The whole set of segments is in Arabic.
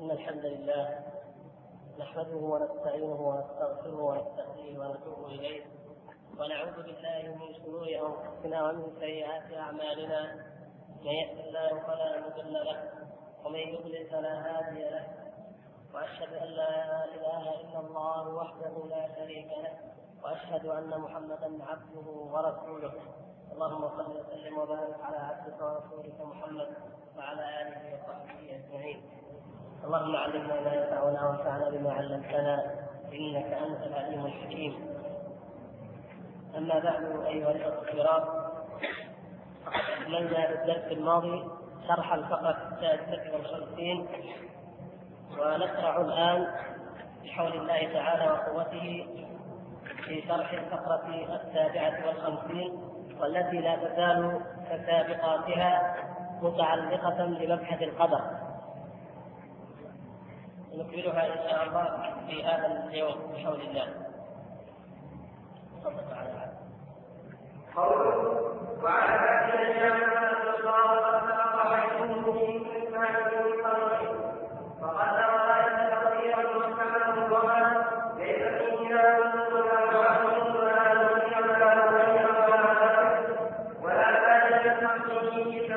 إن الحمد لله نحمده ونستعينه ونستغفره ونستهديه ونتوب إليه ونعوذ بالله من شرور أنفسنا ومن سيئات أعمالنا. من يهد الله فلا مضل له ومن يضلل فلا هادي له، وأشهد أن لا إله إلا الله وحده لا شريك له، وأشهد أن محمدا عبده ورسوله. اللهم صل وسلم وبارك على عبدك ورسولك محمد وعلى آله وصحبه أجمعين. اللهم علمنا ما ينفعنا وانفعنا بما علمتنا إنك أنت العليم الحكيم. أما بعد أيها الأخوة الكرام، أكملنا بالدرس الماضي شرح الفقرة 56 ونشرع الآن بحول الله تعالى وقوته في شرح الفقرة 57 والتي لا تزال كسابقاتها متعلقة بمبحث القدر، نكملها إن شاء الله في هذا اليوم بحول الله. تفضل تعالى. وعلى أن الله فقد رأيت كثيرا وكان وما ليس فينا ولا بد من تحقيق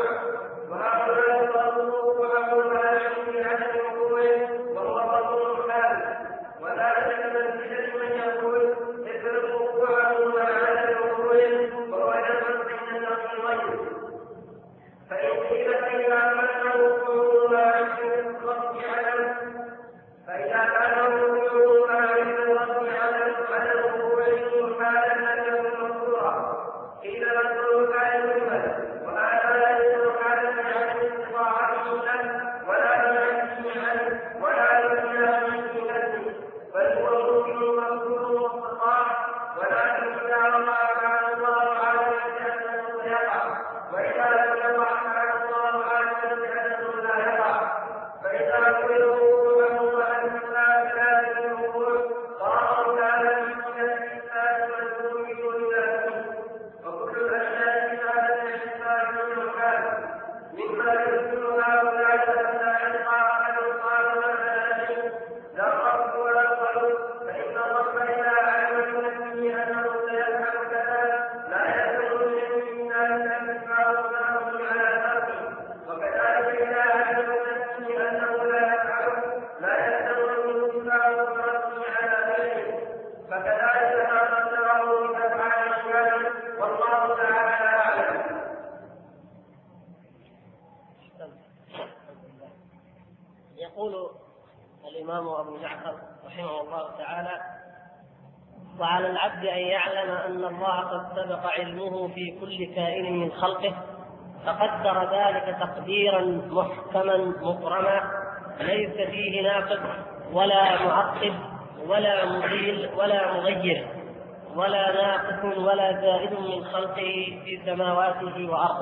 وهؤلاء الإمام أبو جعفر رحمه الله تعالى: وعلى العبد أن يعلم أن الله قد سبق علمه في كل كائن من خلقه، فقدر ذلك تقديرا محكما مبرما ليس فيه ناقص ولا معقب ولا مزيل ولا مغير ولا ناقص ولا زائد من خلقه في سماواته وأرضه.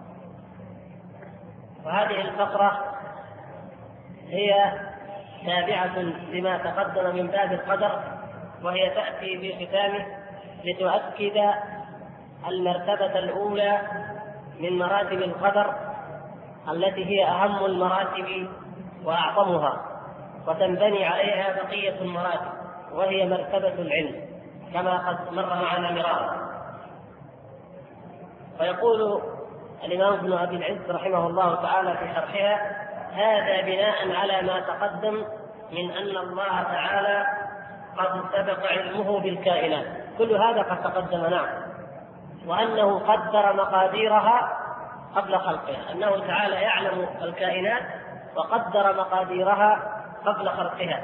وهذه الفقرة هي تابعة لما تقدم من باب القدر، وهي تأتي في ختامه لتؤكد المرتبة الأولى من مراتب القدر التي هي أهم المراتب وأعظمها، وتنبني عليها بقية المراتب، وهي مرتبة العلم كما قد مر معنا مرارا. ويقول الإمام ابن أبي العز رحمه الله تعالى في شرحها: هذا بناء على ما تقدم من أن الله تعالى قد سبق علمه بالكائنات. كل هذا قد تقدم، نعم، وأنه قدر مقاديرها قبل خلقها، أنه تعالى يعلم الكائنات وقدر مقاديرها قبل خلقها،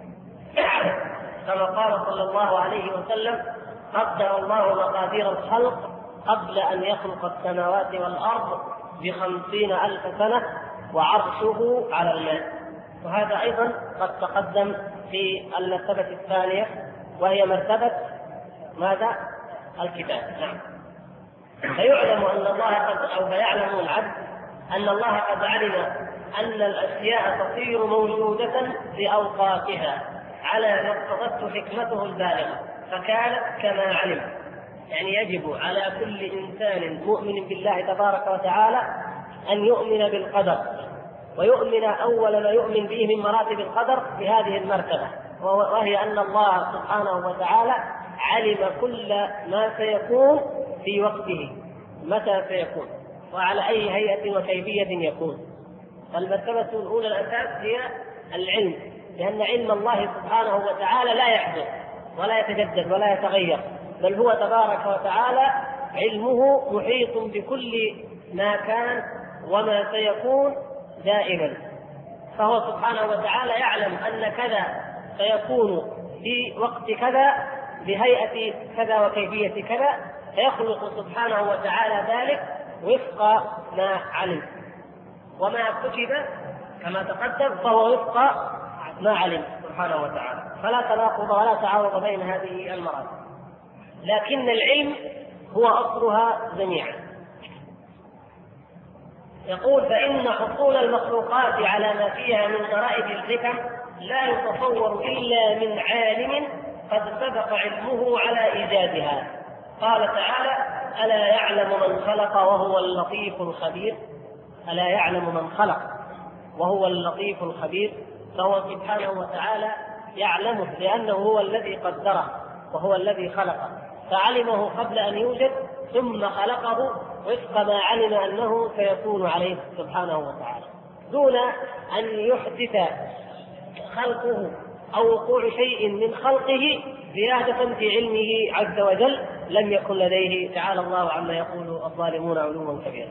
كما قال صلى الله عليه وسلم: قدر الله مقادير الخلق قبل أن يخلق السماوات والأرض ب50,000 سنة وعرشه على الماء. وهذا أيضا قد تقدم في المرتبة الثانية، وهي مرتبة ماذا؟ الكتاب. نعم. فيعلم أن الله فيعلم العبد أن الله قد علم أن الأشياء تصير موجودة بأوقاتها على ما اقتضته حكمته البالغة، فكانت كما علم. يعني يجب على كل إنسان مؤمن بالله تبارك وتعالى أن يؤمن بالقدر، ويؤمن أول ما يؤمن به من مراتب القدر بهذه المرتبة، وهي أن الله سبحانه وتعالى علم كل ما سيكون في وقته، متى سيكون وعلى أي هيئة وكيفية يكون. فالمرتبة الأولى الأساس هي العلم، لأن علم الله سبحانه وتعالى لا يحدث ولا يتجدد ولا يتغير، بل هو تبارك وتعالى علمه محيط بكل ما كان وما سيكون دائما. فهو سبحانه وتعالى يعلم أن كذا سيكون في وقت كذا بهيئة كذا وكيفية كذا، فيخلق سبحانه وتعالى ذلك وفق ما علم، وما كتب كما تقدم فهو وفق ما علم سبحانه وتعالى. فلا تناقض ولا تعارض بين هذه المراتب، لكن العلم هو أصلها جميعا. يقول: فإن حصول المخلوقات على ما فيها من غرائب الحكم لا يتصور إلا من عالم قد سبق علمه على إيجادها. قال تعالى: ألا يعلم من خلق وهو اللطيف الخبير. ألا يعلم من خلق وهو اللطيف الخبير، فهو سبحانه وتعالى يعلمه لأنه هو الذي قدره وهو الذي خلقه، فعلمه قبل أن يوجد ثم خلقه وفق ما علم أنه سيكون عليه سبحانه وتعالى، دون أن يحدث خلقه أو وقوع شيء من خلقه زيادة في علمه عز وجل لم يكن لديه، تعالى الله عما يقول الظالمون علوا كبيرا.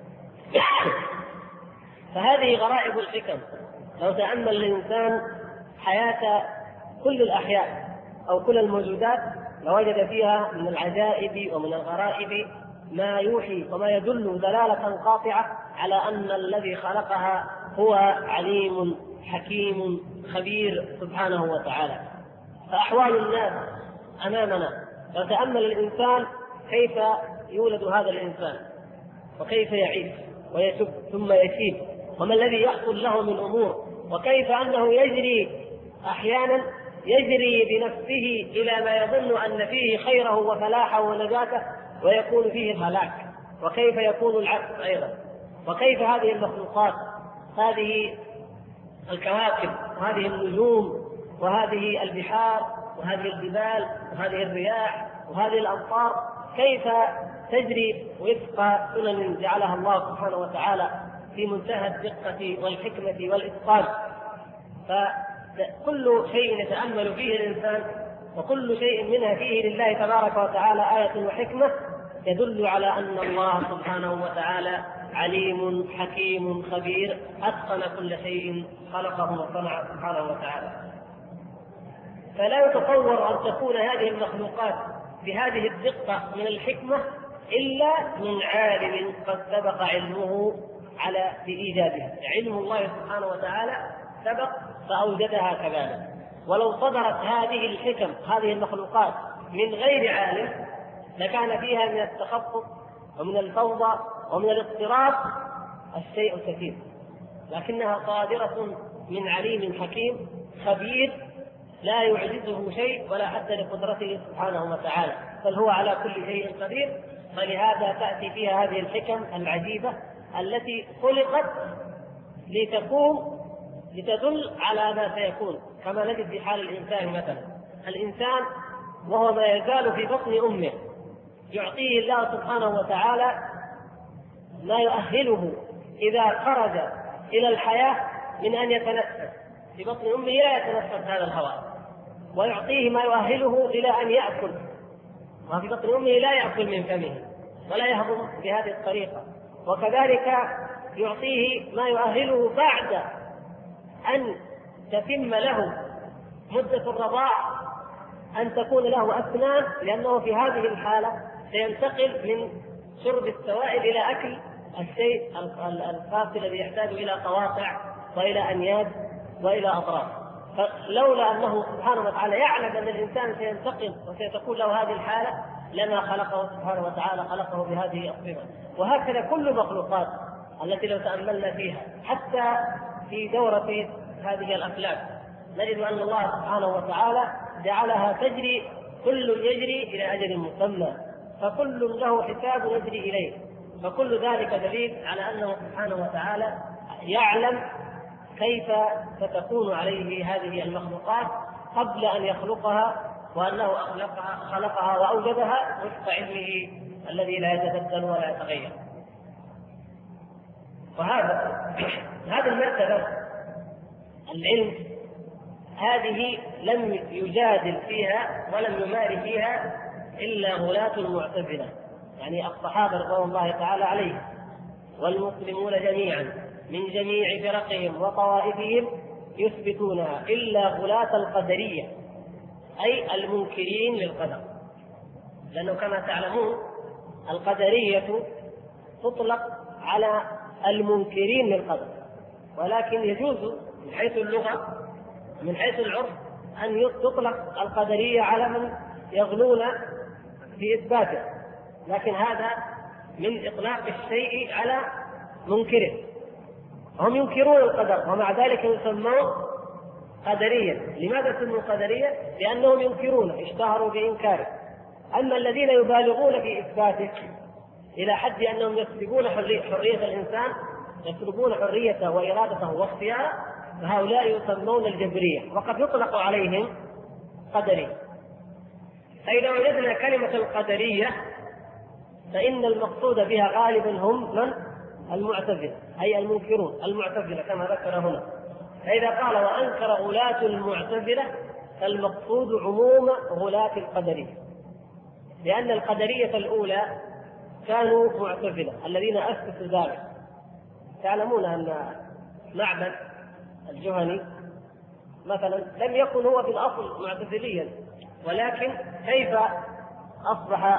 فهذه غرائب الحكم. لو تأمل الإنسان حياة كل الأحياء أو كل الموجودات لوجد فيها من العجائب ومن الغرائب ما يوحي وما يدل دلالة قاطعة على أن الذي خلقها هو عليم حكيم خبير سبحانه وتعالى. فأحوال الناس أمامنا، لو تأمل الإنسان كيف يولد هذا الإنسان وكيف يعيش ويشب ثم يشيب، وما الذي يحصل له من أمور، وكيف أنه يجري أحيانا يجري بنفسه إلى ما يظن أن فيه خيره وفلاحه ونجاته ويكون فيه الهلاك، وكيف يكون العكس أيضا، وكيف هذه المخلوقات، هذه الكواكب وهذه النجوم وهذه البحار وهذه الجبال وهذه الرياح وهذه الأمطار كيف تجري وفق سنن جعلها الله سبحانه وتعالى في منتهى الدقة والحكمة والإتقان. فكل شيء يتأمل فيه الإنسان وكل شيء منها فيه لله تبارك وتعالى آية وحكمة يدل على أن الله سبحانه وتعالى عليم حكيم خبير أتقن كل شيء خلقه وصنع سبحانه وتعالى. فلا يتصور أن تكون هذه المخلوقات بهذه الدقة من الحكمة إلا من عالم قد سبق علمه على بإيجادها. علم الله سبحانه وتعالى سبق فأوجدها كذلك. ولو صدرت هذه الحكم هذه المخلوقات من غير عالم لكان فيها من التخبط ومن الفوضى ومن الاضطراب الشيء الكثير، لكنها صادرة من عليم حكيم خبير لا يعجزه شيء ولا حتى لقدرته سبحانه وتعالى، بل هو على كل شيء قدير. فلهذا تأتي فيها هذه الحكم العجيبة التي خلقت لتكون لتدل على ما سيكون، كما نجد في حال الإنسان مثلا. الإنسان وهو ما يزال في بطن أمه يعطيه الله سبحانه وتعالى ما يؤهله إذا خرج إلى الحياة من أن يتنفس. في بطن أمه لا يتنفس هذا الهواء، ويعطيه ما يؤهله إلى أن يأكل، وفي بطن أمه لا يأكل من فمه ولا يهضم بهذه الطريقة. وكذلك يعطيه ما يؤهله بعد أن تتم له مدة الرضاع أن تكون له أسنان، لأنه في هذه الحالة سينتقل من شرب السوائل إلى أكل الشيء الخاص الذي يحتاج إلى قواطع وإلى أنياب وإلى أطراف. فلولا أنه سبحانه وتعالى يعلم أن الإنسان سينتقل وسيتكون له هذه الحالة لما خلقه سبحانه وتعالى خلقه بهذه الصفة. وهكذا كل المخلوقات التي لو تأملنا فيها حتى في دورة هذه الأفلاك نجد أن الله سبحانه وتعالى جعلها تجري، كل يجري إلى أجل مسمى، فكل له حساب يجري إليه. فكل ذلك دليل على أنه سبحانه وتعالى يعلم كيف ستكون عليه هذه المخلوقات قبل أن يخلقها، وأنه خلقها وأوجدها وفق علمه الذي لا يتبدل ولا يتغير. هذه المرتبة العلم هذه لم يجادل فيها ولم يماري فيها إلا غلاة المعتزلة، يعني الصحابة رضوان الله تعالى عليهم والمسلمون جميعا من جميع فرقهم وطوائفهم يثبتونها، إلا غلاة القدرية أي المنكرين للقدر. لأنه كما تعلمون القدرية تطلق على المنكرين للقدر، ولكن يجوز من حيث اللغة من حيث العرف أن تطلق القدرية على من يغلون في إثباته، لكن هذا من إطلاق الشيء على منكره. هم ينكرون القدر ومع ذلك يسمون قدرية. لماذا سموا قدرية؟ لأنهم ينكرون، اشتهروا بإنكاره. أما الذين يبالغون في إثباته إلى حد أنهم يسلبون حرية الإنسان، يسلبون حريته وإرادته واختياره، فهؤلاء يسمون الجبرية، وقد يطلق عليهم قدرية. فإذا وجدنا كلمة القدرية فإن المقصود بها غالبا هم من؟ المعتزلة، أي المنكرون المعتزلة كما ذكر هنا. فإذا قال وأنكر غلاة المعتزلة فالمقصود عموم غلاة القدرية، لأن القدرية الأولى كانوا معتزلة الذين أسسوا ذلك. تعلمون أن معبد الجهني مثلا لم يكن هو في الأصل معتزليا، ولكن كيف أصبح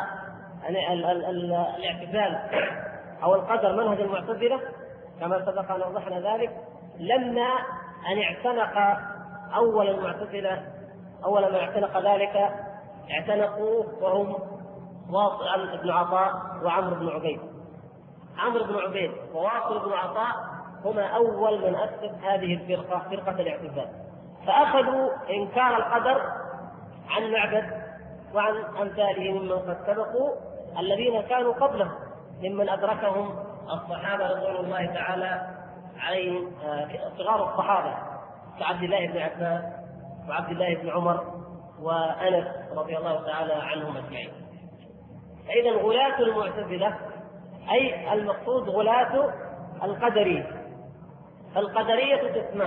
الاعتزال أو القدر منهج المعتزلة كما سبق أن وضحنا ذلك، لما أن اعتنق أول المعتزلة أول ما اعتنق ذلك اعتنقوا وهم واصل بن عطاء وعمرو بن عبيد. عمرو بن عبيد وواصل بن عطاء هما أول من أسس هذه الفرقة، فرقة الاعتزال. فأخذوا إنكار القدر عن معبد وعن أمثاله ممن قد سبقوا الذين كانوا قبلهم ممن أدركهم الصحابة رضوان الله تعالى عليهم، صغار الصحابة كعبد الله بن عباس وعبد الله بن عمر وأنس رضي الله تعالى عنهم أجمعين. فإذا غلاة المعتزلة أي المقصود غلاة القدرية. القدرية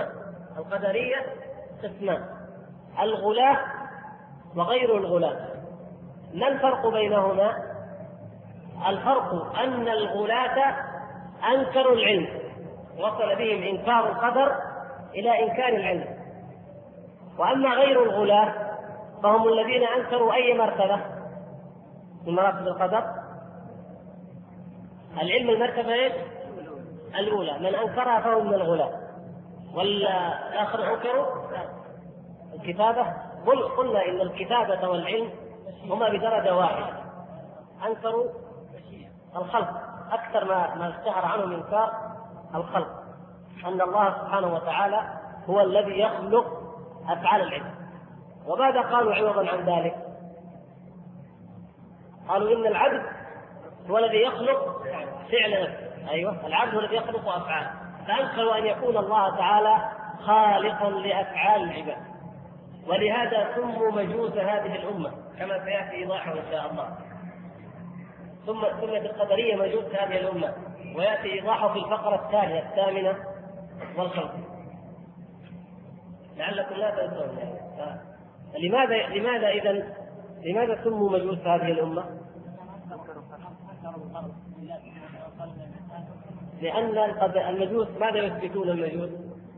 قسمان، الغلاة وغير الغلاة. ما الفرق بينهما؟ الفرق أن الغلاة أنكروا العلم، وصل بهم إنكار القدر إلى إنكار العلم. وأما غير الغلاة فهم الذين أنكروا أي مرتبة من مراتب القدر؟ العلم المرتبة الأولى، من أنكرها فهو من الغلاة. والآخر أنكروا الكتابة. قلنا إن الكتابة والعلم هما بدرجة واحدة، أنكروا الخلق أكثر ما اشتهر عنهم إنكار الخلق، أن الله سبحانه وتعالى هو الذي يخلق أفعال العباد. وماذا قالوا عوضا عن ذلك؟ قالوا إن العبد هو الذي يخلق فعل نفسه. أيوة، العبد هو الذي يخلق أفعال، فأنكروا أن يكون الله تعالى خالقا لأفعال العباد، ولهذا سموا مجوس هذه الأمة كما سيأتي إيضاحه إن شاء الله. سميت القدرية مجوس هذه الأمة، ويأتي إيضاحه في الفقرة الثانية 58 لعلكم لا تنسون. لماذا سموا مجوس هذه الأمة؟ لأن المجوس ماذا يثبتون؟ المجوس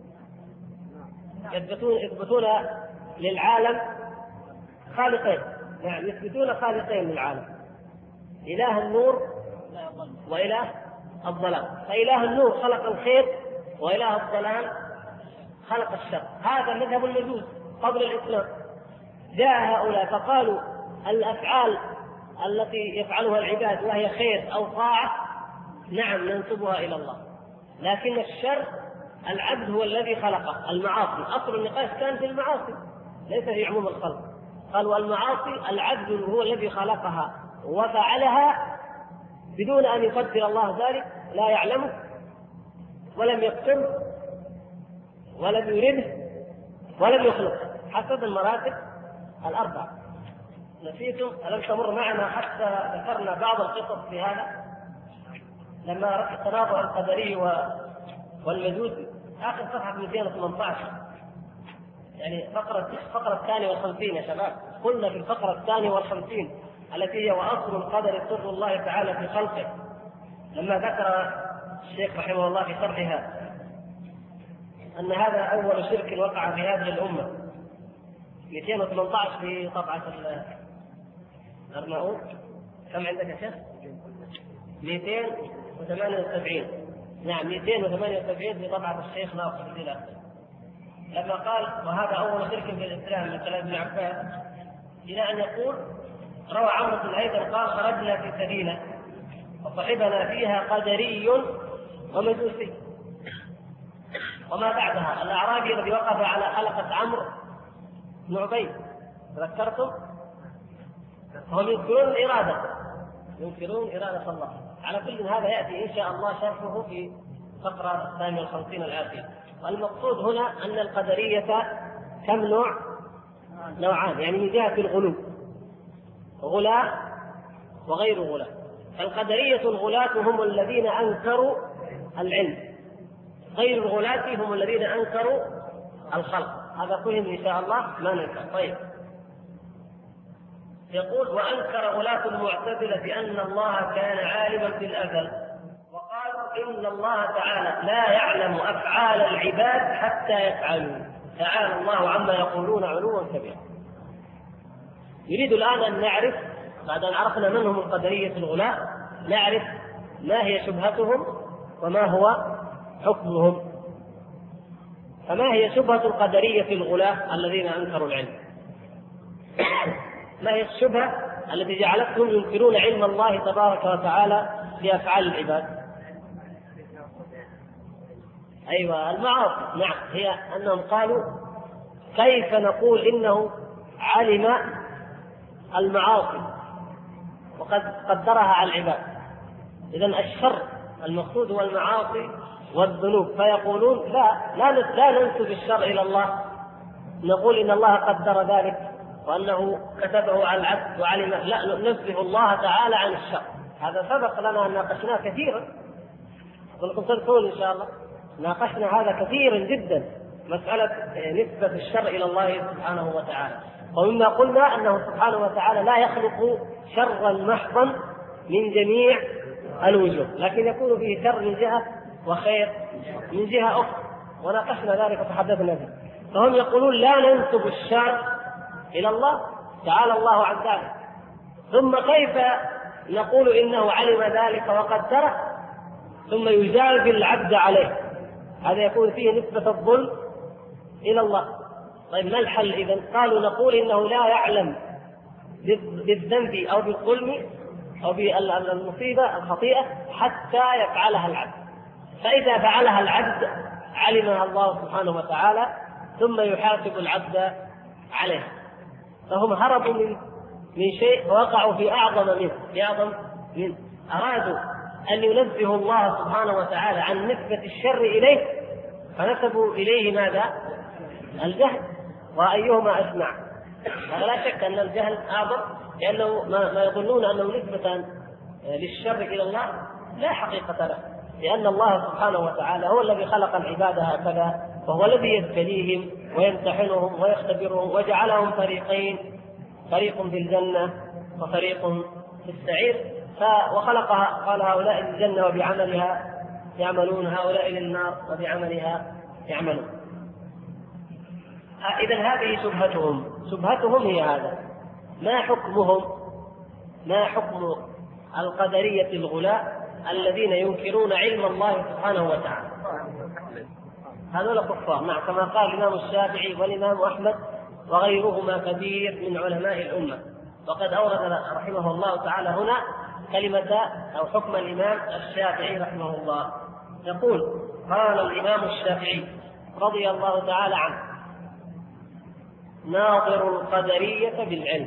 يثبتون للعالم خالقين. نعم، يثبتون خالقين للعالم، إله النور وإله الظلام. فإله النور خلق الخير، وإله الظلام خلق الشر. هذا مذهب المجوس قبل الإسلام. جاء هؤلاء فقالوا الأفعال التي يفعلها العباد وهي خير أو طاعة نعم ننسبها إلى الله، لكن الشر العبد هو الذي خلقه. المعاصي أصل النقاش كان في المعاصي ليس في عموم الخلق. قالوا المعاصي العبد هو الذي خلقها وفعلها بدون أن يقدر الله ذلك، لا يعلمه ولم يقتله ولم يرده ولم يخلقه، حسب المراتب الأربع. نسيتم؟ ألم تمر معنا حتى ذكرنا بعض القصص في هذا لما تناظر القدري والمجوسي؟ آخر صفحة 218، يعني فقرة 52 يا شباب. قلنا في الفقرة 52 التي هي وأصل القدر سر الله تعالى في خلقه، لما ذكر الشيخ رحمه الله في شرحها أن هذا أول شرك وقع في هذه الأمة. 218 في طبعة الأرناؤوط. كم عندك يا شيخ؟ 278. نعم، 278 في طبعة الشيخ ناصر الدين الأخضر، لما قال وهذا أول شرك في الإسلام من كلام ابن عباس، إلى أن يقول روى عمرو بن الهيثم قال خرجنا في سفينة وصحبنا فيها قدري ومجوسي. وما بعدها الأعرابي الذي وقف على حلقة عمرو بن عبيد، تذكرتم؟ هم ينكرون إرادة الله. على كل هذا يأتي إن شاء الله شرحه في فقرة 52 الآتية. والمقصود هنا أن القدرية كم نوع؟ نوعان، يعني من جهة الغلو، غلاة وغير غلاة. فالقدرية الغلاة هم الذين أنكروا العلم، غير الغلاة هم الذين أنكروا الخلق. هذا كلهم إن شاء الله ما ننكر. طيب، يقول وأنكر غلاة المعتزلة بأن الله كان عالما في الأزل، وقالوا إن الله تعالى لا يعلم أفعال العباد حتى يفعلوا، تعالى الله عما يقولون علوا كبيرا. يريد الآن أن نعرف بعد أن عرفنا من هم القدرية الغلاة، نعرف ما هي شبهتهم وما هو حكمهم. فما هي شبهة القدرية الغلاة الذين أنكروا العلم؟ ما هي الشبهة التي جعلتهم ينكرون علم الله تبارك وتعالى بأفعال العباد؟ أيوة، المعاصي. نعم، هي أنهم قالوا كيف نقول إنه علم المعاصي وقد قدرها على العباد؟ إذن الشر المقصود هو المعاصي والذنوب، فيقولون لا ننسب الشر إلى الله، نقول إن الله قدر ذلك وأنه كتبه على العبد وعلمه، لا، ننزه الله تعالى عن الشر. هذا سبق لنا أن ناقشناه كثيرا، ولكم تذكرون إن شاء الله ناقشنا هذا كثيرا جدا، مسألة نسبة الشر إلى الله سبحانه وتعالى. ومما قلنا أنه سبحانه وتعالى لا يخلق شرا محضا من جميع الوجوه، لكن يكون فيه شر من جهة وخير من جهة أخرى، وناقشنا ذلك وتحدثنا فيه. فهم يقولون لا ننسب الشر إلى الله، تعالى الله عن ذلك، ثم كيف نقول إنه علم ذلك وقدره ثم يجازي العبد عليه؟ هذا يكون فيه نسبة الظلم إلى الله. طيب ما الحل إذن؟ قالوا نقول إنه لا يعلم بالذنب أو بالظلم أو بالمصيبة الخطيئة حتى يفعلها العبد، فإذا فعلها العبد علمها الله سبحانه وتعالى ثم يحاسب العبد عليه. فهم هربوا من شيء ووقعوا في أعظم منه. أرادوا أن ينزهوا الله سبحانه وتعالى عن نسبة الشر إليه فنسبوا إليه ماذا؟ الجهل، وأيهما أسمع؟ لا شك أن الجهل أعظم، لأنه ما يظنون أنه نسبة للشر إلى الله لا حقيقة له، لأن الله سبحانه وتعالى هو الذي خلق العباد هكذا، وهو الذي يبتليهم ويمتحنهم ويختبرهم وجعلهم فريقين، فريق في الجنة وفريق في السعير، وخلقها قال هؤلاء للجنة وبعملها يعملون، هؤلاء للنار وبعملها يعملون. إذن هذه شبهتهم هي هذا. ما حكم القدرية الغلاء الذين ينكرون علم الله سبحانه وتعالى؟ هذول كفار، نعم، كما قال الإمام الشافعي والإمام أحمد وغيرهما كثير من علماء الأمة. وقد أورد رحمه الله تعالى هنا كلمة أو حكم الإمام الشافعي رحمه الله. يقول: قال الإمام الشافعي رضي الله تعالى عنه: ناظر القدرية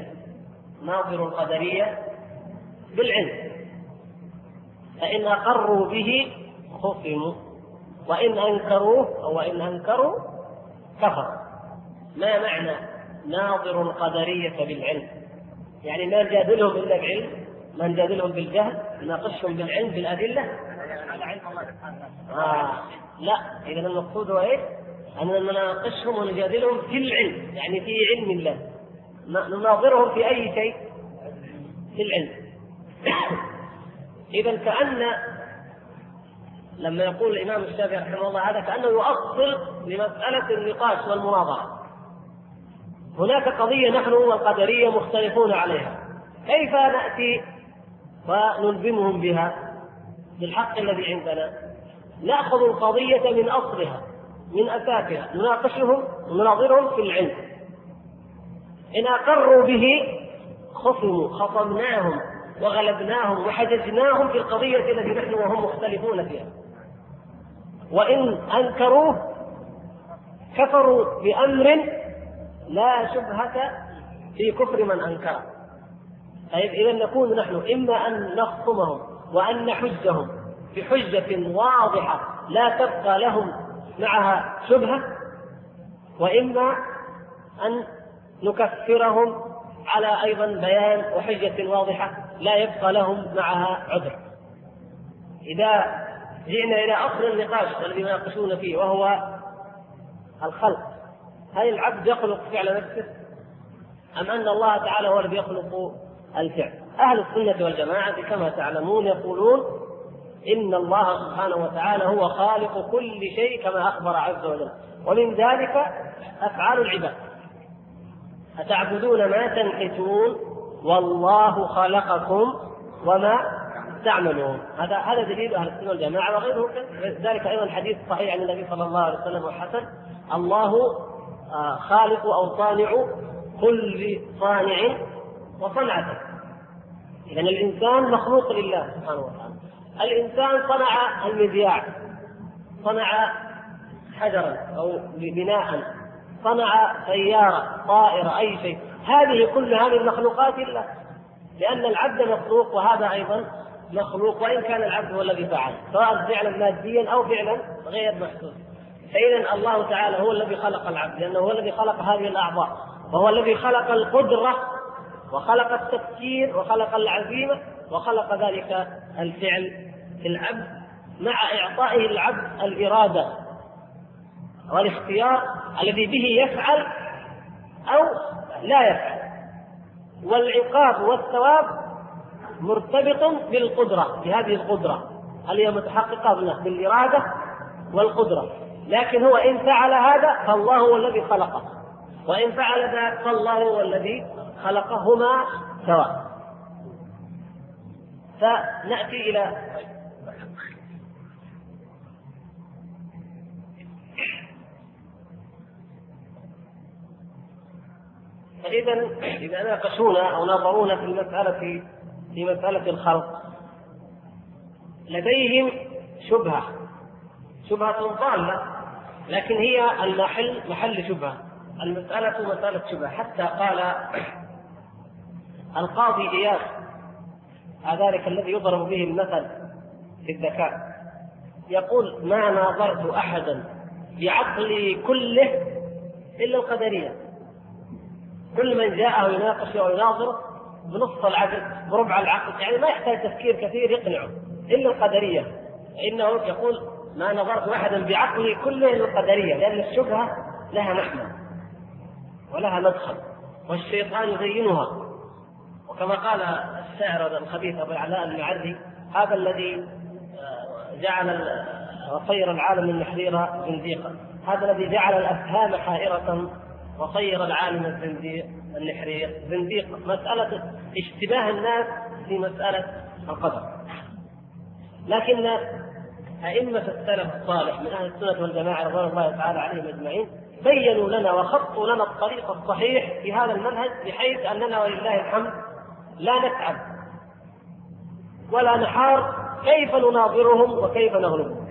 بالعلم، فإن أقروا به خصموا، وإن أنكروا كفروا. ما معنى ناظر القدرية بالعلم؟ يعني ما نجادلهم إلا بعلم، ما نجادلهم بالجهل، نناقشهم بالعلم بالأدلة؟ لا، إذا المقصود هو إيه؟ أننا نناقشهم ونجادلهم في العلم، يعني في علم الله، نناظرهم في أي شيء؟ في العلم. إذا كأن لما يقول الإمام الشافعي رحمه الله هذا كأنه يؤصل لمسألة النقاش والمناظرة. هناك قضية نحن والقدرية مختلفون عليها، كيف نأتي ونلزمهم بها بالحق الذي عندنا؟ نأخذ القضية من أصلها من أساسها، نناقشهم ونناظرهم في العلم. إن أقروا به خصمناهم وغلبناهم وحججناهم في القضية التي نحن وهم مختلفون فيها، وإن أنكروه كفروا بأمر لا شبهة في كفر من أنكره. طيب إذا نكون نحن إما أن نخصمهم وأن نحجهم بحجة واضحة لا تبقى لهم معها شبهة، وإما أن نكفرهم على أيضا بيان وحجة واضحة لا يبقى لهم معها عذر. إذا جئنا إلى أصل النقاش الذي يناقشون فيه وهو الخلق، هل العبد يخلق فعل نفسه أم أن الله تعالى هو الذي يخلق الفعل؟ أهل السنة والجماعة كما تعلمون يقولون إن الله سبحانه وتعالى هو خالق كل شيء كما أخبر عز وجل، ومن ذلك أفعال العباد. أتعبدون ما تنحتون والله خلقكم وما تعملون. هذا دليل أهل السنة والجماعة وغيره. ذلك أيضا حديث صحيح عن النبي صلى الله عليه وسلم وحسن: الله خالق أو صانع كل صانع وصنعته. إذن الإنسان مخلوق لله سبحانه وتعالى. الإنسان صنع المذياع، صنع حجرا أو بناء، صنع سيارة، طائرة، أي شيء. هذه كلها من مخلوقات الله، لأن العبد مخلوق وهذا أيضا مخلوق، وإن كان العبد هو الذي فعل، سواء فعلا ماديا أو فعلا غير محسوس. فإذا الله تعالى هو الذي خلق العبد، لأنه هو الذي خلق هذه الأعضاء، وهو الذي خلق القدرة وخلق التفكير وخلق العزيمة وخلق ذلك الفعل في العبد، مع إعطائه العبد الإرادة والاختيار الذي به يفعل أو لا يفعل. والعقاب والثواب مرتبط بالقدرة، بهذه القدرة هل هي متحققة بالإرادة والقدرة، لكن هو إن فعل هذا فالله هو الذي خلقه، وإن فعل ذاك فالله هو الذي خلقهما سواء. فنأتي إلى إذا ناقشونا أو نظرونا في مسألة الخلق، لديهم شبهة ضالة، لكن هي محل شبهة، المسألة مسألة شبهة. حتى قال القاضي إياس ذلك الذي يضرب به المثل في الذكاء، يقول: ما ناظرت أحدا بعقلي كله إلا القدرية. كل من جاءه يناقش أو يناظر بنصف العقل بربع العقل، يعني ما يحتاج تفكير كثير يقنعه، إلا القدرية. إنه يقول: ما نظرت أحدا بعقلي كله إلا القدرية، لأن الشبهة لها محمل ولها مدخل، والشيطان يزينها. وكما قال الشاعر الخبيث أبو العلاء المعري: هذا الذي جعل وصير العالم النحرير زنديقا، هذا الذي جعل الأفهام حائرة وصير العالم النحرير زنديقا. مسألة اشتباه الناس في مسألة القدر. لكن أئمة السلف الصالح من أهل السنة والجماعة رضوان الله تعالى عليهم أجمعين بينوا لنا وخطوا لنا الطريق الصحيح في هذا المنهج، بحيث أننا ولله الحمد لا نتعب ولا نحار كيف نناظرهم وكيف نغلبهم.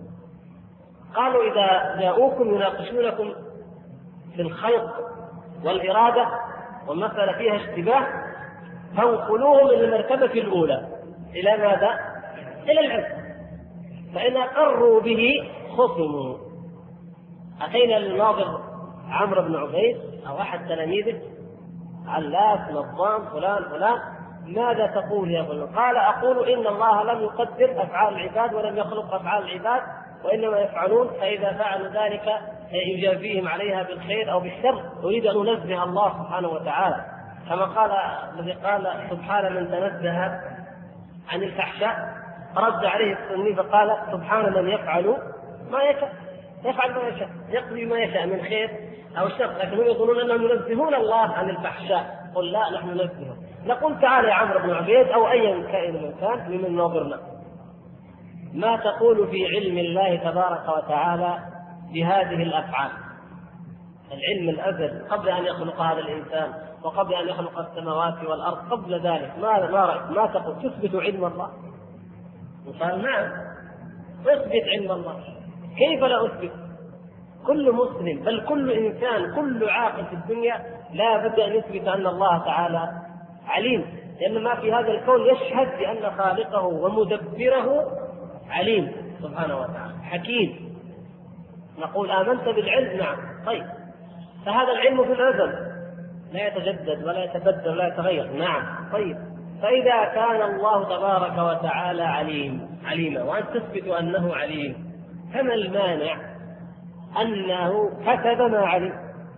قالوا: إذا جاءوكم يناقشونكم في الخلق والإرادة والمسألة فيها اشتباه، فانقلوهم إلى المرتبة الأولى. إلى ماذا؟ إلى العلم. فإن أقروا به خصموا. أتينا للناظر عمرو بن عبيد أو أحد تلاميذه: علاف، نظام، فلان، ماذا تقول يا فلان؟ قال: أقول إن الله لم يقدر أفعال العباد ولم يخلق أفعال العباد، وإنما يفعلون، فإذا فعلوا ذلك يجازيهم عليها بالخير أو بالشر. أريد أن أنزه الله سبحانه وتعالى، كما قال الذي قال: سبحان من تنزه عن الفحشاء. رد عليه السني فقال: سبحان من يفعل ما يشاء، يقضي ما يشاء من خير أو شر. لكن هم يقولون أنهم ينزهون الله عن الفحشاء. قل: لا، نحن ننزهه. نقول: تعال يا عمرو بن عبيد أو أي كائن من كان ممن ناظرنا، ما تقول في علم الله تبارك وتعالى بهذه الأفعال؟ العلم الأزلي قبل أن يخلق هذا الإنسان وقبل أن يخلق السماوات والأرض، قبل ذلك ما تقول؟ تثبت علم الله؟ قال: نعم، اثبت علم الله. كيف لا اثبت؟ كل مسلم، بل كل انسان، كل عاقل في الدنيا لا بد ان يثبت ان الله تعالى عليم، لان ما في هذا الكون يشهد بان خالقه ومدبره عليم سبحانه وتعالى، حكيم. نقول: آمنت بالعلم؟ نعم. طيب، فهذا العلم في الأزل لا يتجدد ولا يتبدل ولا يتغير. نعم. طيب، فإذا كان الله تبارك وتعالى عليما، وأن تثبت أنه عليم، فما المانع أنه كتب ما علم؟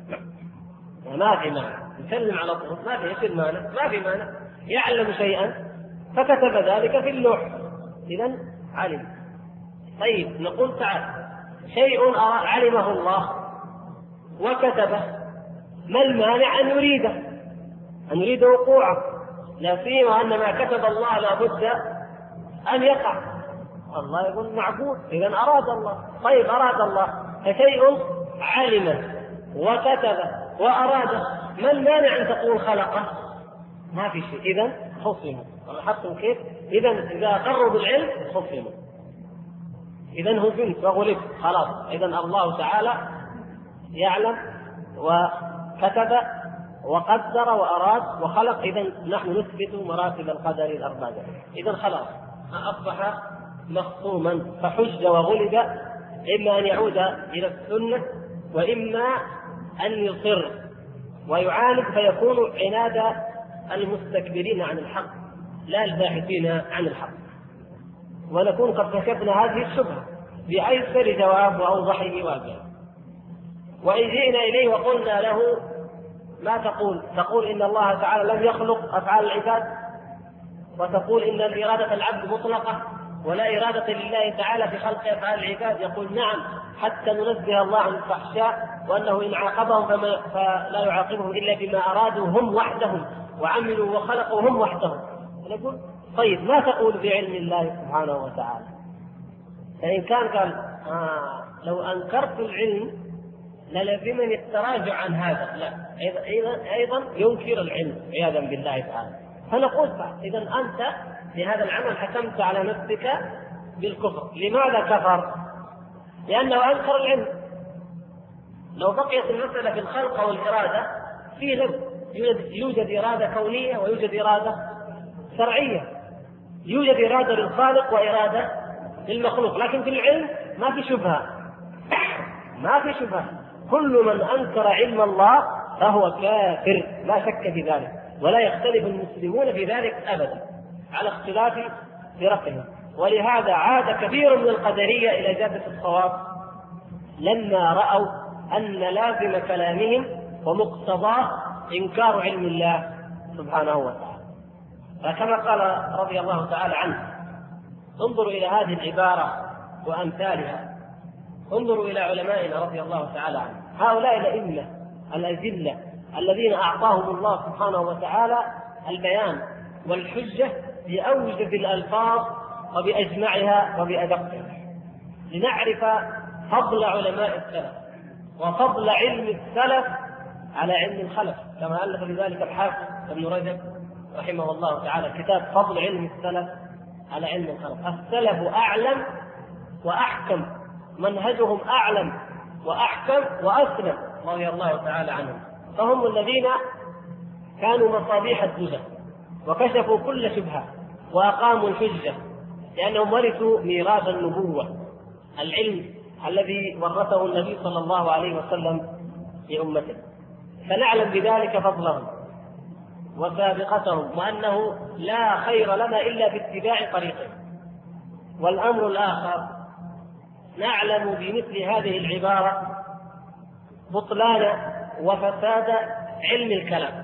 ما في مانع، نسلم على طول، ما في إيش المانع؟ ما في مانع، يعلم شيئا فكتب ذلك في اللوح، إذن علم. طيب، نقول: تعال، شيء علمه الله وكتبه، ما المانع أن يريد وقوعه؟ لا سيما أن ما كتب الله لا بد أن يقع. الله يقول معبود، إذن أراد الله. طيب، أراد الله، فشيء علم وكتب وأراد، ما المانع أن تقول خلقه؟ ما في شيء. إذن خصموا. لاحظتم كيف؟ إذن إذا أقروا بالعلم خصموا، إذن هزمت وغلبت خلاص. إذن الله تعالى يعلم وكتب وقدر وأراد وخلق، إذن نحن نثبت مراتب القدر الأربعة. إذن خلاص أصبح مخصوما، فحج وغلب، إما أن يعود إلى السنة وإما أن يصر ويعاند، فيكون عناد المستكبرين عن الحق لا الباحثين عن الحق. ونكون قد كشفنا هذه الشبهة بأيسر جواب وأوضحه واجب. وإن جئنا إليه وقلنا له: ما تقول؟ تقول إن الله تعالى لم يخلق أفعال العباد، وتقول إن إرادة العبد مطلقة ولا إرادة لله تعالى في خلق أفعال العباد. يقول نعم، حتى ننزه الله عن الفحشاء، وأنه إن عاقبهم فلا يعاقبهم إلا بما أرادوا هم وحدهم وعملوا وخلقوا هم وحدهم. نقول طيب ما تقول بعلم الله سبحانه وتعالى؟ فإن كان قال لو أنكرت العلم للزمني التراجع عن هذا، لا، أيضا ينكر العلم عياذا بالله تعالى. فنقول إذا أنت في هذا العمل حكمت على نفسك بالكفر. لماذا كفر؟ لأنه أنكر العلم. لو بقيت المسألة في الخلق أو الإرادة في غير، يوجد إرادة كونية ويوجد إرادة شرعية، يوجد إرادة للخالق وإرادة للمخلوق، لكن في العلم ما في شبهة، ما في شبهة. كل من أنكر علم الله فهو كافر لا شك في ذلك، ولا يختلف المسلمون في ذلك أبدا على اختلاف فرقهم. ولهذا عاد كثير من القدرية إلى جادة الصواب لما رأوا أن لازم كلامهم ومقتضاه إنكار علم الله سبحانه وتعالى. فكما قال رضي الله تعالى عنه، انظروا إلى هذه العبارة وأمثالها، انظروا إلى علمائنا رضي الله تعالى عنهم، هؤلاء الأئمة الأجلة الذين أعطاهم الله سبحانه وتعالى البيان والحجة بأوجز الألفاظ وبأجمعها وبأدقها، لنعرف فضل علماء السلف وفضل علم السلف على علم الخلف، كما ألف بذلك الحافظ ابن رجب رحمه الله تعالى كتاب فضل علم السلف على علم الخلف. السلف أعلم وأحكم، منهجهم أعلم وأحكم وأسلم رضي الله تعالى عنهم، فهم الذين كانوا مصابيح الدجى وكشفوا كل شبهة وأقاموا الحجة، لأنهم ورثوا ميراث النبوة، العلم الذي ورثه النبي صلى الله عليه وسلم لأمته. فنعلم بذلك فضلهم وسابقتهم، وأنه لا خير لنا إلا باتباع طريقهم. والأمر الآخر، نعلم بمثل هذه العبارة بطلان وفساد علم الكلام.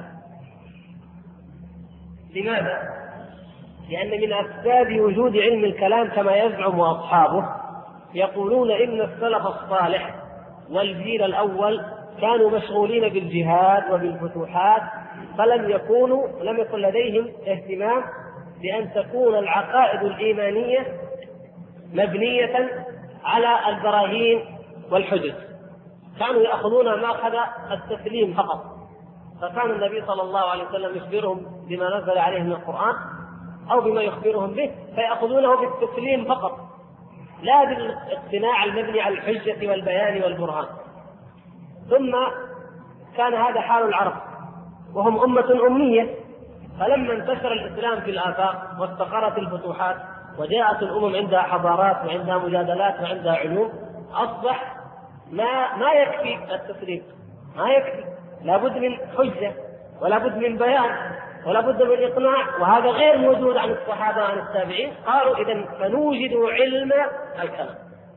لماذا؟ لأن من أسباب وجود علم الكلام كما يزعم أصحابه، يقولون إن السلف الصالح والجيل الأول كانوا مشغولين بالجهاد وبالفتوحات، فلم يكن لديهم اهتمام بأن تكون العقائد الإيمانية مبنية على البراهين والحجج، كانوا يأخذون ماخذ التسليم فقط. فكان النبي صلى الله عليه وسلم يخبرهم بما نزل عليه من القرآن أو بما يخبرهم به فيأخذونه بالتسليم فقط، لا بالاقتناع المبني على الحجة والبيان والبرهان. ثم كان هذا حال العرب وهم أمة أمية، فلما انتشر الإسلام في الآفاق واستقرت الفتوحات وجاءت الأمم عندها حضارات وعندها مجادلات وعندها علوم، أصبح ما يكفي التسليم، ما يكفي، لابد من حجة ولابد من بيان ولابد من إقناع، وهذا غير موجود عن الصحابة وعن التابعين. قالوا إذن فنوجد علم الكلام.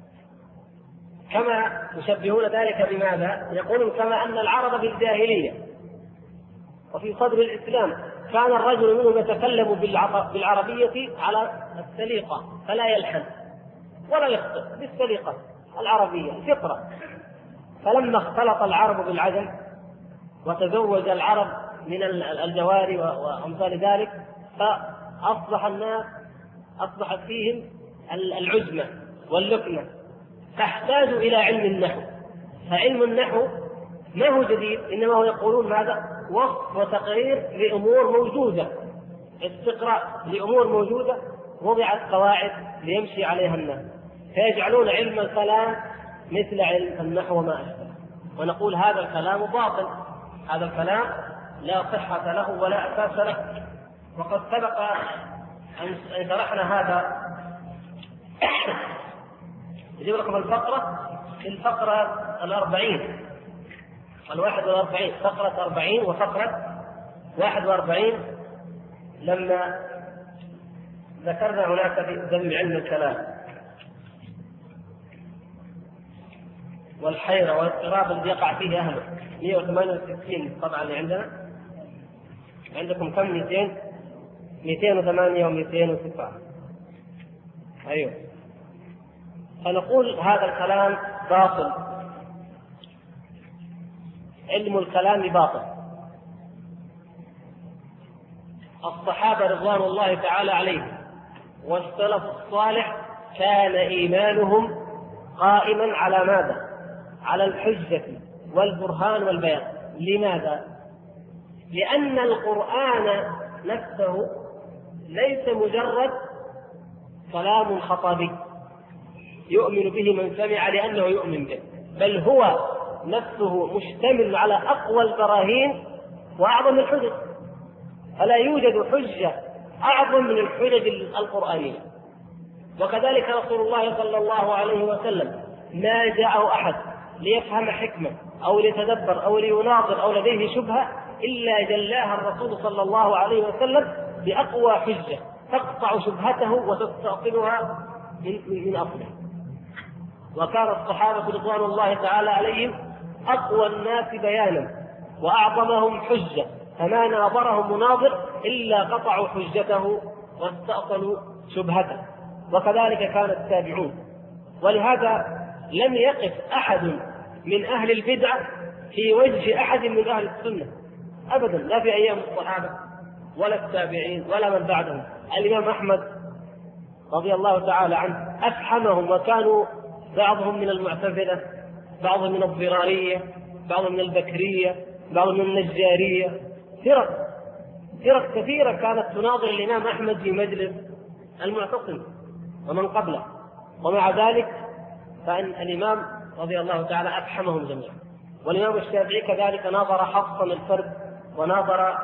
كما يشبهون ذلك بماذا؟ يقولون كما أن العرب في الجاهلية وفي صدر الإسلام كان الرجل منهم يتكلم بالعربية على السليقة فلا يلحن ولا يخطئ، بالسليقة العربية الفطرة. فلما اختلط العرب بالعجم وتزوج العرب من الجواري وأمثال ذلك، فأصبح الناس أصبحت فيهم العجمة واللكنة، تحتاج إلى علم النحو. فعلم النحو ما هو جديد، إنما هو يقولون ماذا؟ وصف وتقرير لأمور موجودة، استقراء لأمور موجودة، وضعت قواعد ليمشي عليها الناس، فيجعلون علم الكلام مثل علم النحو وما أشبه. ونقول هذا الكلام باطل، هذا الكلام لا صحة له ولا أساس له. وقد سبق أن شرحنا هذا يجيب لكم الفقرة في الفقرة 41 فقرة 40 وفقرة 41 لما ذكرنا هناك في ذم علم الكلام والحيرة والاضطراب الذي يقع فيه أهله. 168 طبعا اللي عندنا، عندكم كم؟ 200 208 و209. أيوه. فنقول هذا الكلام باطل، علم الكلام باطل. الصحابة رضوان الله تعالى عليهم والسلف الصالح كان إيمانهم قائما على ماذا؟ على الحجة والبرهان والبيان. لماذا؟ لأن القرآن نفسه ليس مجرد كلام خطابي يؤمن به من سمع لأنه يؤمن به، بل هو نفسه مشتمل على أقوى البراهين وأعظم الحجج، فلا يوجد حجة أعظم من الحجج القرآنية. وكذلك رسول الله صلى الله عليه وسلم ما جاءه أحد ليفهم حكمة أو ليتدبر أو ليناظر أو لديه شبهة إلا جلاها الرسول صلى الله عليه وسلم بأقوى حجة تقطع شبهته وتستأصلها من أصله. وكان الصحابة رضوان الله تعالى عليهم أقوى الناس بيانا وأعظمهم حجة، فما ناظرهم مناظر إلا قطعوا حجته واستأصلوا شبهته. وكذلك كان التابعون. ولهذا لم يقف أحد من أهل البدع في وجه أحد من أهل السنة أبدا، لا في أيام الصحابة ولا التابعين ولا من بعدهم. الإمام أحمد رضي الله تعالى عنه أفحمهم، وكانوا بعضهم من المعتزلة، بعضهم من الضرارية، بعضهم من البكرية، بعضهم من النجارية، فرق كثيرة كانت تناظر الإمام أحمد في مجلس المعتصم ومن قبله. ومع ذلك فإن الإمام رضي الله تعالى أفحمهم جميعا. والإمام الشافعي كذلك ناظر حفصا الفرد، وناظر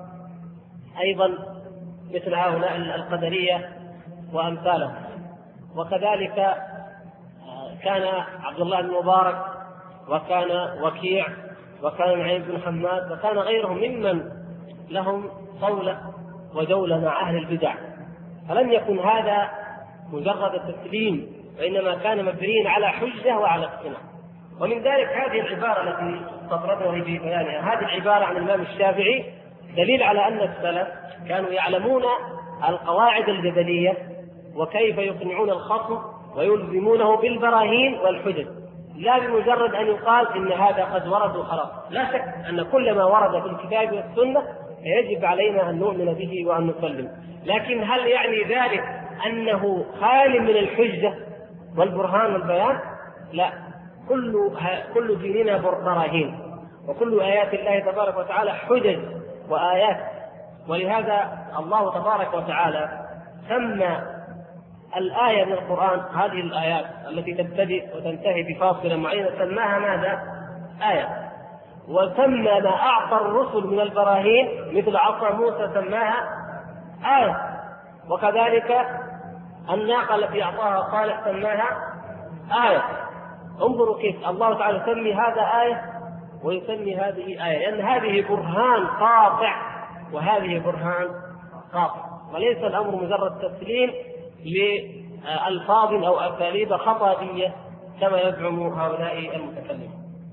أيضا مثل هؤلاء القدرية وأمثالهم. وكذلك كان عبد الله بن مبارك، وكان وكيع، وكان معين بن حماد، وكان غيرهم ممن لهم صولة وجولة مع أهل البدع. فلم يكن هذا مجرد تسليم، وإنما كان مبنيا على حجة وعلى اقتناع. ومن ذلك هذه العبارة التي استطردنا في بيانها، هذه العبارة عن الإمام الشافعي دليل على أن السلف كانوا يعلمون القواعد الجدلية وكيف يقنعون الخصم ويلزمونه بالبراهين والحجج، لا بمجرد أن يقال إن هذا قد ورد وخلاص. لا شك أن كل ما ورد في الكتاب والسنة يجب علينا أن نؤمن به وأن نسلم، لكن هل يعني ذلك أنه خال من الحجة والبرهان والبيان؟ لا، كل ديننا براهين، وكل آيات الله تبارك وتعالى حجج وآيات. ولهذا الله تبارك وتعالى سمى الآية من القرآن، هذه الآيات التي تبتدئ وتنتهي بفاصلة معينة، سماها ماذا؟ آية. وسمى ما أعطى الرسل من البراهين مثل عصا موسى سماها آية. وكذلك الناقة التي أعطاها صالح سماها آية. انظروا كيف الله تعالى يسمي هذا آية ويسمي هذه آية، لأن هذه برهان قاطع وهذه برهان قاطع، وليس الأمر مجرد تسليم لألفاظ أو أساليب خطابية كما يزعم هؤلاء المتكلمين.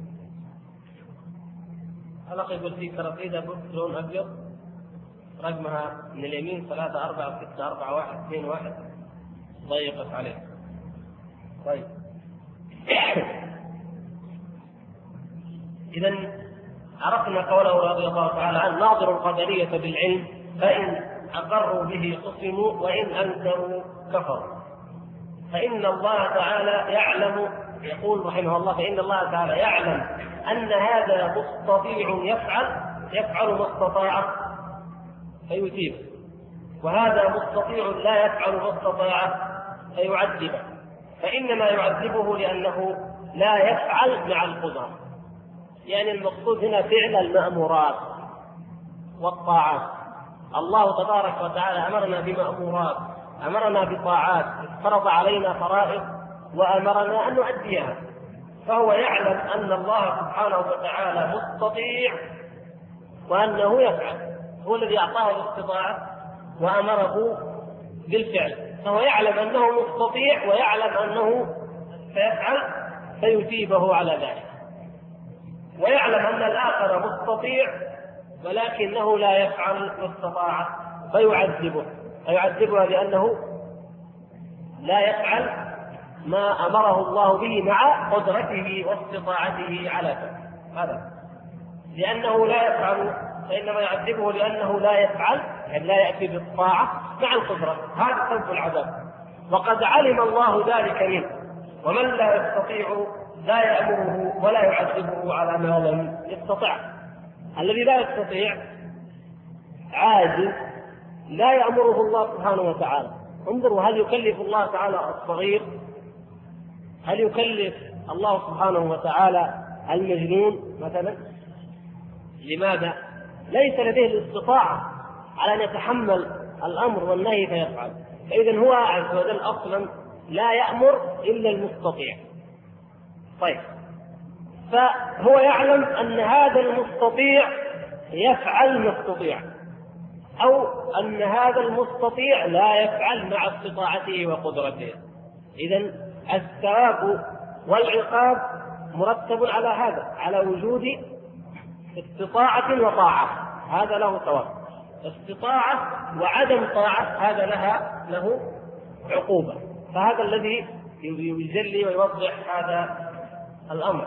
الأخ يقول في كراسيدة بوكس لون أبيض رقمها من اليمين 34644121 ضيقت عليه. طيب إذا عرفنا قوله رضي الله تعالى عنه: ناظر القدرية بالعلم فإن أقروا به خصموا وإن أنكروا كفروا. فإن الله تعالى يعلم، يقول رحمه الله: فإن الله تعالى يعلم أن هذا مستطيع يفعل ما استطاع فيثيب، وهذا مستطيع لا يفعل ما استطاع فيعذبه، فإنما يعذبه لأنه لا يفعل مع القدرة. يعني المقصود هنا فعل المأمورات والطاعات. الله تبارك وتعالى أمرنا بمأمورات، أمرنا بطاعات، فرض علينا فرائض وأمرنا أن نؤديها، فهو يعلم أن الله سبحانه وتعالى مستطيع وأنه يفعل، هو الذي أعطاه الاستطاعة وأمره بالفعل، فهو يعلم أنه مستطيع ويعلم أنه سيفعل فيثيبه على ذلك، ويعلم أن الآخر مستطيع ولكنه لا يفعل ما استطاع فيعذبها لأنه لا يفعل ما أمره الله به مع قدرته واستطاعته على ذلك. هذا لأنه لا يفعل، فإنما يعذبه لأنه لا يفعل، يعني لا يأتي بالطاعة مع القدرة. هذا سبب العذاب، وقد علم الله ذلك منه. ومن لا يستطيع لا يأمره ولا يعذبه على ما لم يستطع. الذي لا يستطيع عاجز لا يأمره الله سبحانه وتعالى. انظروا، هل يكلف الله تعالى الصغير؟ هل يكلف الله سبحانه وتعالى المجنون مثلا؟ لماذا؟ ليس لديه الاستطاعة على أن يتحمل الأمر والنهي فيفعل. فإذا هو عز وجل أصلا لا يأمر إلا المستطيع. طيب، فهو يعلم أن هذا المستطيع يفعل ما استطيع، أو أن هذا المستطيع لا يفعل مع استطاعته وقدرته. إذن الثواب والعقاب مرتب على هذا، على وجود استطاعة وطاعة، هذا له ثواب. استطاعة وعدم طاعة هذا له عقوبة. فهذا الذي يجلي ويوضح هذا الأمر.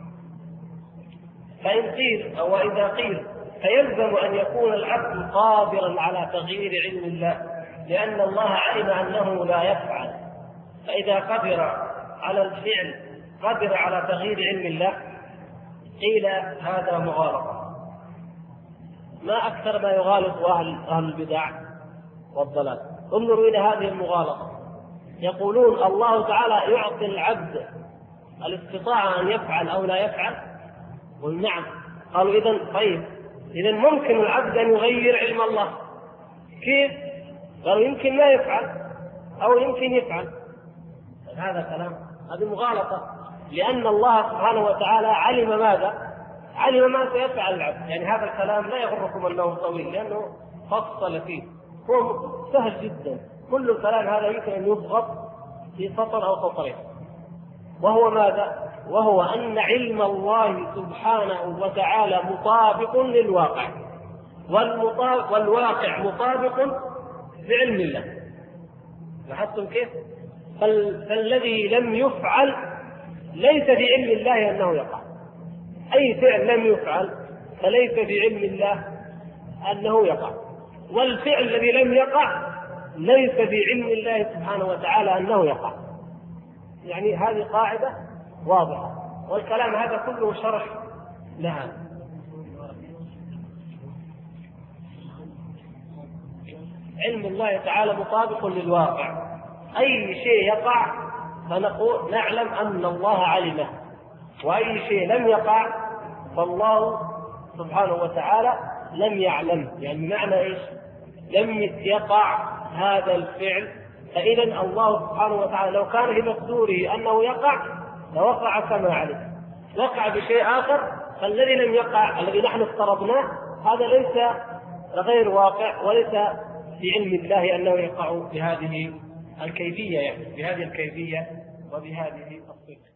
فإن قيل أو إذا قيل فيلزم أن يكون العبد قادرا على تغيير علم الله، لأن الله علم أنه لا يفعل، فإذا قدر على الفعل قدر على تغيير علم الله. قيل هذا مغالطة. ما أكثر ما يغالط أهل البدع والضلال. انظروا إلى هذه المغالطة. يقولون الله تعالى يعطي العبد الاستطاعة أن يفعل أو لا يفعل. قل نعم. قالوا إذن طيب، إذن ممكن العبد أن يغير علم الله. كيف؟ قالوا يمكن لا يفعل أو يمكن يفعل. هذا كلام، هذه مغالطة، لأن الله سبحانه وتعالى علم ماذا؟ علم ما سيفعل العبد. يعني هذا الكلام لا يغركم أنه طويل، لأنه فصل فيه، هو سهل جدا. كل الكلام هذا يمكن أن يضغط في سطر أو سطرين. وهو ماذا؟ وهو أن علم الله سبحانه وتعالى مطابق للواقع، والواقع مطابق بعلم الله. لاحظتم كيف؟ فالذي لم يفعل ليس بعلم الله أنه يقع. أي فعل لم يفعل فليس بعلم الله أنه يقع، والفعل الذي لم يقع ليس بعلم الله سبحانه وتعالى أنه يقع. يعني هذه قاعدة واضحة، والكلام هذا كله شرح لها. علم الله تعالى مطابق للواقع، أي شيء يقع فنقول نعلم أن الله علمه، وأي شيء لم يقع فالله سبحانه وتعالى لم يعلم. يعني معنى إيش؟ لم يقع هذا الفعل، فإذا الله سبحانه وتعالى لو كان في مقدوره أنه يقع لوقع كما علم. وقع بشيء آخر، فالذي لم يقع الذي نحن افترضناه هذا ليس غير واقع، وليس بعلم الله أنه يقع بهذه الكيفية، يعني بهذه الكيفية وبهذه الصفة.